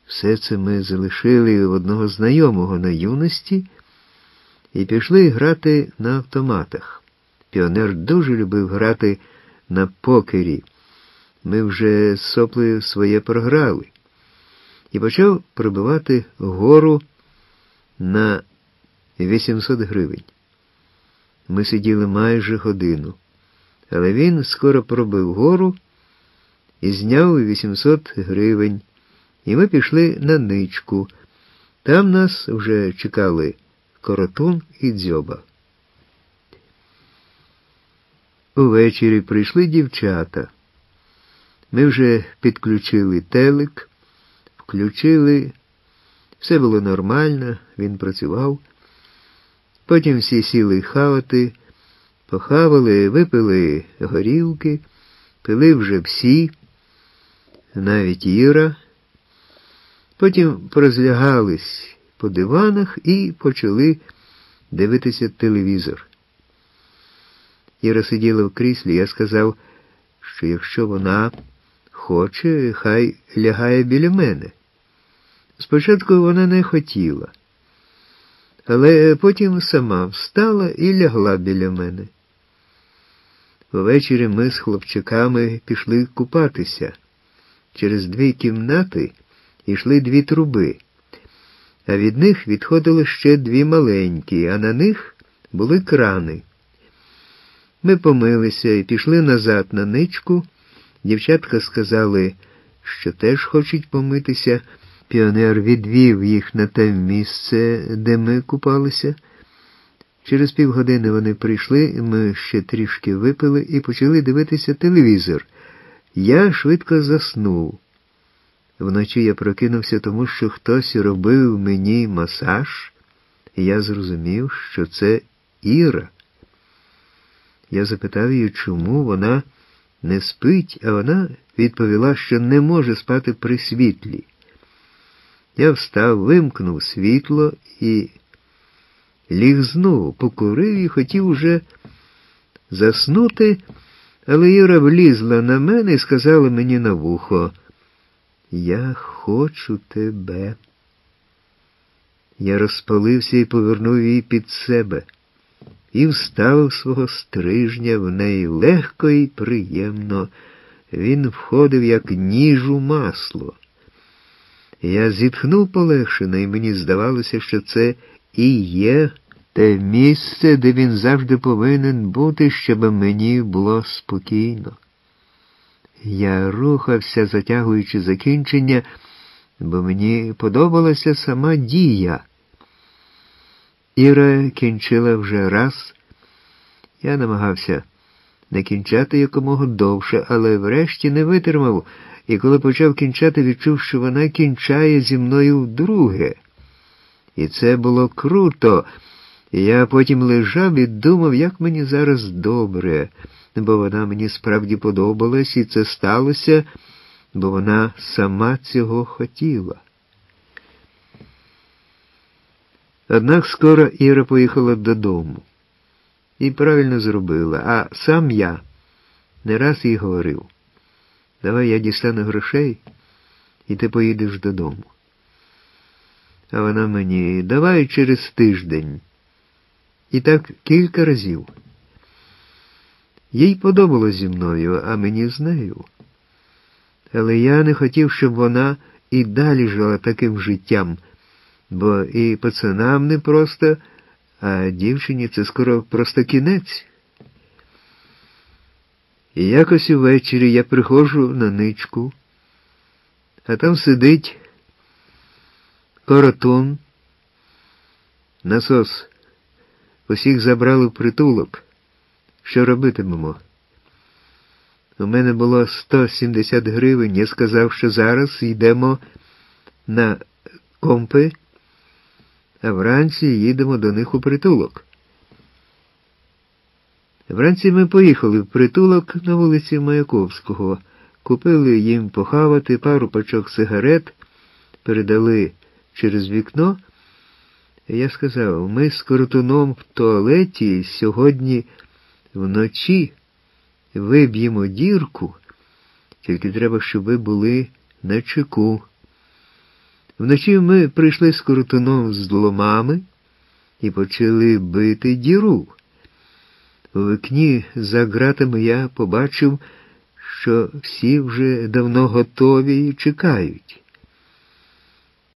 Все це ми залишили в одного знайомого на юності і пішли грати на автоматах. Піонер дуже любив грати на покері. Ми вже з Соплею своє програли. І почав пробивати гору на 800 гривень. Ми сиділи майже годину. Але він скоро пробив гору і зняв 800 гривень. І ми пішли на Ничку. Там нас вже чекали Коротун і Дзьоба. Увечері прийшли дівчата. Ми вже підключили телек, включили. Все було нормально, він працював. Потім всі сіли хавати, похавали, випили горілки, пили вже всі, навіть Іра. Потім порозлягались по диванах і почали дивитися телевізор. Іра сиділа в кріслі, я сказав, що якщо вона хоче, хай лягає біля мене. Спочатку вона не хотіла, але потім сама встала і лягла біля мене. Ввечері ми з хлопчаками пішли купатися. Через 2 кімнати йшли 2 труби, а від них відходили ще 2 маленькі, а на них були крани. Ми помилися і пішли назад на Ничку. Дівчатка сказали, що теж хочуть помитися. Піонер відвів їх на те місце, де ми купалися. Через півгодини вони прийшли, ми ще трішки випили і почали дивитися телевізор. Я швидко заснув. Вночі я прокинувся, тому що хтось робив мені масаж, і я зрозумів, що це Іра. Я запитав її, чому вона не спить, а вона відповіла, що не може спати при світлі. Я встав, вимкнув світло і ліг знову, покурив і хотів уже заснути, але Іра влізла на мене і сказала мені на вухо: «Я хочу тебе». Я розпалився і повернув її під себе і вставив свого стрижня в неї легко і приємно. Він входив, як ніж у масло. Я зітхнув полегшено, і мені здавалося, що це і є те місце, де він завжди повинен бути, щоб мені було спокійно. Я рухався, затягуючи закінчення, бо мені подобалася сама дія. Іра кінчила вже раз. Я намагався не кінчати якомога довше, але врешті не витримав, і коли почав кінчати, відчув, що вона кінчає зі мною вдруге. І це було круто. Я потім лежав і думав, як мені зараз добре, бо вона мені справді подобалась, і це сталося, бо вона сама цього хотіла. Однак скоро Іра поїхала додому. І правильно зробила, а сам я не раз їй говорив: «Давай я дістану грошей, і ти поїдеш додому». А вона мені: «Давай через тиждень». І так кілька разів. Їй подобалось зі мною, а мені з нею. Але я не хотів, щоб вона і далі жила таким життям, бо і пацанам не просто, а дівчині це скоро просто кінець. І якось увечері я приходжу на Ничку, а там сидить Коротун, насос. Усіх забрали в притулок. Що робитимемо? У мене було 170 гривень. Я сказав, що зараз йдемо на компи, а вранці їдемо до них у притулок. Вранці ми поїхали в притулок на вулиці Маяковського. Купили їм похавати, пару пачок сигарет, передали через вікно. Я сказав: ми з Коротуном в туалеті сьогодні вночі виб'ємо дірку, тільки треба, щоб ви були на чеку. Вночі ми прийшли з Коротуном з ломами і почали бити діру. У вікні за ґратами я побачив, що всі вже давно готові і чекають.